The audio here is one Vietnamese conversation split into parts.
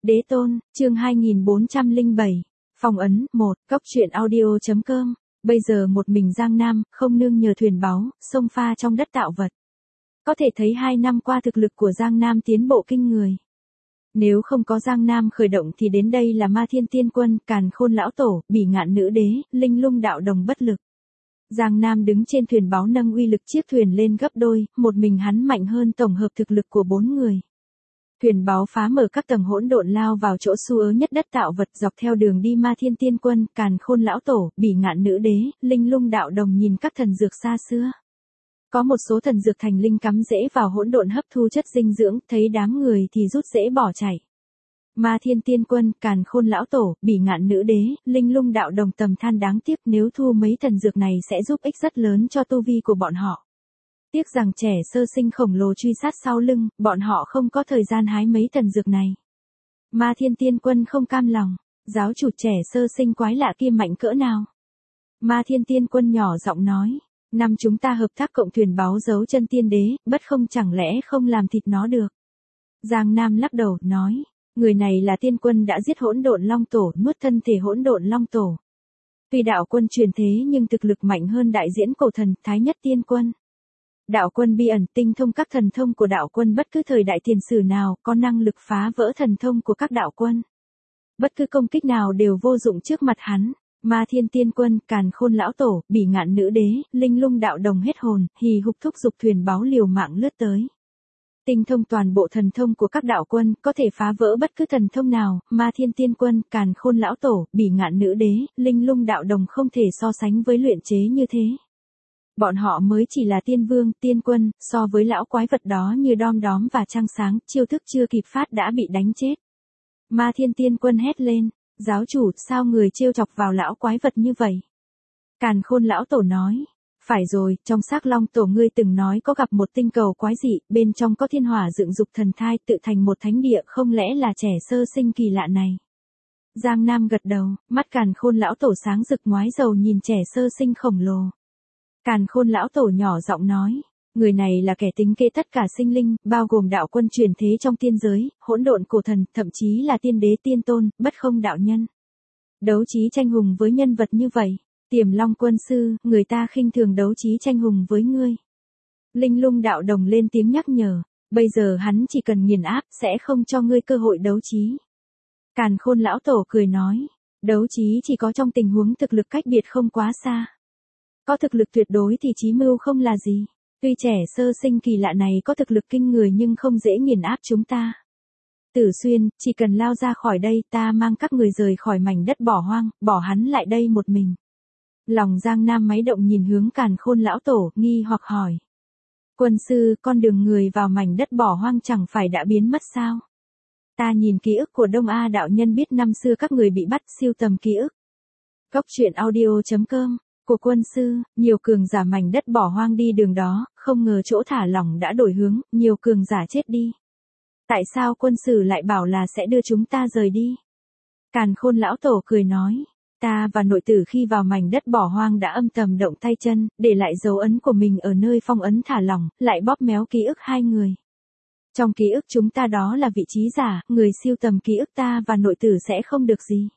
Đế tôn, chương 2407. Phong ấn, 1, Cốc truyện audio.com. Bây giờ một mình Giang Nam, không nương nhờ thuyền báu, sông pha trong đất tạo vật. Có thể thấy 2 năm qua thực lực của Giang Nam tiến bộ kinh người. Nếu không có Giang Nam khởi động thì đến đây là Ma Thiên Tiên Quân, Càn Khôn Lão Tổ, Bỉ Ngạn Nữ Đế, Linh Lung Đạo Đồng bất lực. Giang Nam đứng trên thuyền báu nâng uy lực chiếc thuyền lên gấp đôi, một mình hắn mạnh hơn tổng hợp thực lực của 4 người. Thuyền báu phá mở các tầng hỗn độn lao vào chỗ xu ớ nhất đất tạo vật, dọc theo đường đi Ma Thiên Tiên Quân, Càn Khôn Lão Tổ, Bỉ Ngạn Nữ Đế, Linh Lung Đạo Đồng nhìn các thần dược xa xưa. Có một số thần dược thành linh cắm rễ vào hỗn độn hấp thu chất dinh dưỡng, thấy đám người thì rút rễ bỏ chạy. Ma Thiên Tiên Quân, Càn Khôn Lão Tổ, Bỉ Ngạn Nữ Đế, Linh Lung Đạo Đồng tầm than đáng tiếc, nếu thu mấy thần dược này sẽ giúp ích rất lớn cho tu vi của bọn họ. Tiếc rằng trẻ sơ sinh khổng lồ truy sát sau lưng, bọn họ không có thời gian hái mấy thần dược này. Ma Thiên Tiên Quân không cam lòng, giáo chủ trẻ sơ sinh quái lạ kia mạnh cỡ nào. Ma Thiên Tiên Quân nhỏ giọng nói, năm chúng ta hợp tác cộng thuyền báu giấu chân tiên đế, bất không chẳng lẽ không làm thịt nó được. Giang Nam lắc đầu, nói, người này là tiên quân đã giết hỗn độn long tổ, nuốt thân thể hỗn độn long tổ. Tuy đạo quân truyền thế nhưng thực lực mạnh hơn đại diễn cổ thần, thái nhất tiên quân. Đạo quân bi ẩn tinh thông các thần thông của đạo quân, bất cứ thời đại tiền sử nào có năng lực phá vỡ thần thông của các đạo quân. Bất cứ công kích nào đều vô dụng trước mặt hắn. Ma Thiên Tiên Quân, Càn Khôn Lão Tổ, Bỉ Ngạn Nữ Đế, Linh Lung Đạo Đồng hết hồn, hì hục thúc giục thuyền báu liều mạng lướt tới. Tinh thông toàn bộ thần thông của các đạo quân, có thể phá vỡ bất cứ thần thông nào, Ma Thiên Tiên Quân, Càn Khôn Lão Tổ, Bỉ Ngạn Nữ Đế, Linh Lung Đạo Đồng không thể so sánh với luyện chế như thế. Bọn họ mới chỉ là tiên vương, tiên quân, so với lão quái vật đó như đom đóm và trăng sáng, chiêu thức chưa kịp phát đã bị đánh chết. Ma Thiên Tiên Quân hét lên, giáo chủ, sao người trêu chọc vào lão quái vật như vậy? Càn Khôn Lão Tổ nói, phải rồi, trong xác long tổ ngươi từng nói có gặp một tinh cầu quái dị, bên trong có thiên hỏa dựng dục thần thai tự thành một thánh địa, không lẽ là trẻ sơ sinh kỳ lạ này? Giang Nam gật đầu, mắt Càn Khôn Lão Tổ sáng rực ngoái dầu nhìn trẻ sơ sinh khổng lồ. Càn Khôn Lão Tổ nhỏ giọng nói, người này là kẻ tính kế tất cả sinh linh, bao gồm đạo quân truyền thế trong tiên giới, hỗn độn cổ thần, thậm chí là tiên đế tiên tôn, bất không đạo nhân. Đấu trí tranh hùng với nhân vật như vậy, Tiềm Long Quân Sư, người ta khinh thường đấu trí tranh hùng với ngươi. Linh Lung Đạo Đồng lên tiếng nhắc nhở, bây giờ hắn chỉ cần nghiền áp, sẽ không cho ngươi cơ hội đấu trí. Càn Khôn Lão Tổ cười nói, đấu trí chỉ có trong tình huống thực lực cách biệt không quá xa. Có thực lực tuyệt đối thì chí mưu không là gì. Tuy trẻ sơ sinh kỳ lạ này có thực lực kinh người nhưng không dễ nghiền áp chúng ta. Tử Xuyên, chỉ cần lao ra khỏi đây, ta mang các người rời khỏi mảnh đất bỏ hoang, bỏ hắn lại đây một mình. Lòng Giang Nam máy động nhìn hướng Càn Khôn Lão Tổ, nghi hoặc hỏi. Quân sư, con đường người vào mảnh đất bỏ hoang chẳng phải đã biến mất sao? Ta nhìn ký ức của Đông A đạo nhân biết năm xưa các người bị bắt, siêu tầm ký ức. Cốc truyện audio.com. Của quân sư, nhiều cường giả mảnh đất bỏ hoang đi đường đó, không ngờ chỗ thả lỏng đã đổi hướng, nhiều cường giả chết đi. Tại sao quân sư lại bảo là sẽ đưa chúng ta rời đi? Càn Khôn Lão Tổ cười nói, ta và nội tử khi vào mảnh đất bỏ hoang đã âm thầm động tay chân, để lại dấu ấn của mình ở nơi phong ấn thả lỏng, lại bóp méo ký ức hai người. Trong ký ức chúng ta đó là vị trí giả, người siêu tầm ký ức ta và nội tử sẽ không được gì.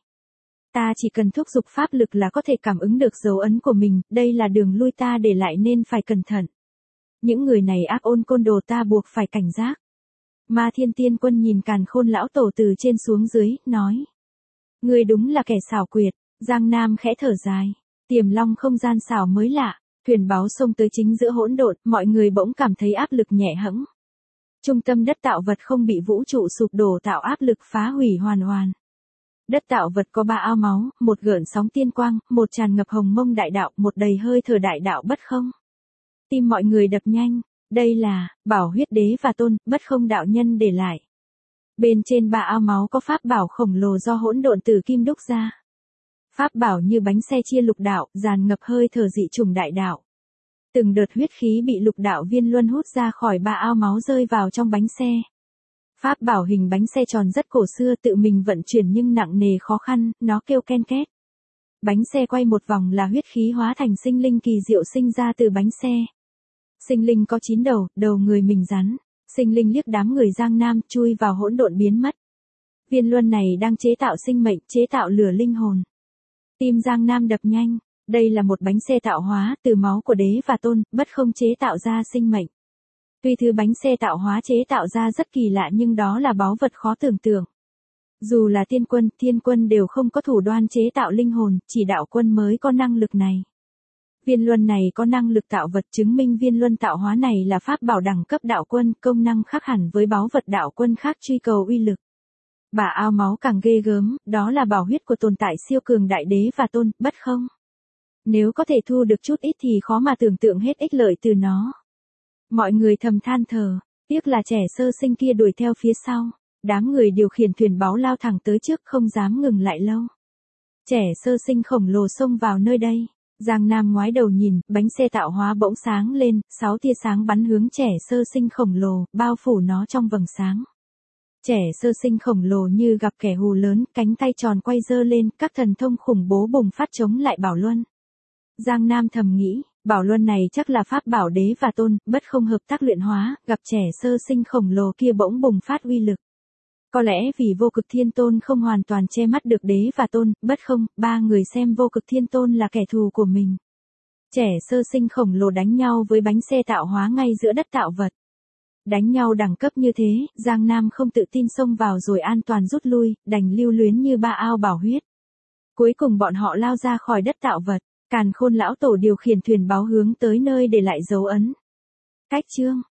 Ta chỉ cần thúc giục pháp lực là có thể cảm ứng được dấu ấn của mình, đây là đường lui ta để lại nên phải cẩn thận. Những người này ác ôn côn đồ, ta buộc phải cảnh giác. Ma Thiên Tiên Quân nhìn Càn Khôn Lão Tổ từ trên xuống dưới, nói. Người đúng là kẻ xảo quyệt. Giang Nam khẽ thở dài. Tiềm Long không gian xảo mới lạ, thuyền báu xông tới chính giữa hỗn độn, mọi người bỗng cảm thấy áp lực nhẹ hẫng. Trung tâm đất tạo vật không bị vũ trụ sụp đổ tạo áp lực phá hủy hoàn hoàn. Đất tạo vật có 3 ao máu, một gợn sóng tiên quang, một tràn ngập hồng mông đại đạo, một đầy hơi thở đại đạo bất không. Tim mọi người đập nhanh, đây là Bảo Huyết Đế và Tôn, bất không đạo nhân để lại. Bên trên 3 ao máu có pháp bảo khổng lồ do hỗn độn tử kim đúc ra. Pháp bảo như bánh xe chia lục đạo, dàn ngập hơi thở dị trùng đại đạo. Từng đợt huyết khí bị lục đạo viên luân hút ra khỏi 3 ao máu rơi vào trong bánh xe. Pháp bảo hình bánh xe tròn rất cổ xưa, tự mình vận chuyển nhưng nặng nề khó khăn, nó kêu ken két. Bánh xe quay một vòng là huyết khí hóa thành sinh linh kỳ diệu sinh ra từ bánh xe. Sinh linh có 9 đầu, đầu người mình rắn. Sinh linh liếc đám người Giang Nam, chui vào hỗn độn biến mất. Viên luân này đang chế tạo sinh mệnh, chế tạo lửa linh hồn. Tim Giang Nam đập nhanh, đây là một bánh xe tạo hóa từ máu của đế và tôn, bất không chế tạo ra sinh mệnh. Tuy thứ bánh xe tạo hóa chế tạo ra rất kỳ lạ nhưng đó là báu vật khó tưởng tượng. Dù là tiên quân, thiên quân đều không có thủ đoan chế tạo linh hồn, chỉ đạo quân mới có năng lực này. Viên luân này có năng lực tạo vật, chứng minh viên luân tạo hóa này là pháp bảo đẳng cấp đạo quân, công năng khác hẳn với báu vật đạo quân khác truy cầu uy lực. Bà ao máu càng ghê gớm, đó là bảo huyết của tồn tại siêu cường đại đế và tôn, bất không. Nếu có thể thu được chút ít thì khó mà tưởng tượng hết ích lợi từ nó. Mọi người thầm than thở, tiếc là trẻ sơ sinh kia đuổi theo phía sau. Đám người điều khiển thuyền báu lao thẳng tới trước không dám ngừng lại lâu. Trẻ sơ sinh khổng lồ xông vào nơi đây. Giang Nam ngoái đầu nhìn, bánh xe tạo hóa bỗng sáng lên, 6 tia sáng bắn hướng trẻ sơ sinh khổng lồ, bao phủ nó trong vầng sáng. Trẻ sơ sinh khổng lồ như gặp kẻ hù lớn, cánh tay tròn quay giơ lên, các thần thông khủng bố bùng phát chống lại Bảo Luân. Giang Nam thầm nghĩ, Bảo Luân này chắc là pháp bảo đế và tôn, bất không hợp tác luyện hóa, gặp trẻ sơ sinh khổng lồ kia bỗng bùng phát uy lực. Có lẽ vì vô cực thiên tôn không hoàn toàn che mắt được đế và tôn, bất không, ba người xem vô cực thiên tôn là kẻ thù của mình. Trẻ sơ sinh khổng lồ đánh nhau với bánh xe tạo hóa ngay giữa đất tạo vật. Đánh nhau đẳng cấp như thế, Giang Nam không tự tin xông vào rồi an toàn rút lui, đành lưu luyến như ba ao bảo huyết. Cuối cùng bọn họ lao ra khỏi đất tạo vật, Càn Khôn lão tổ điều khiển thuyền báu hướng tới nơi để lại dấu ấn. Cách chương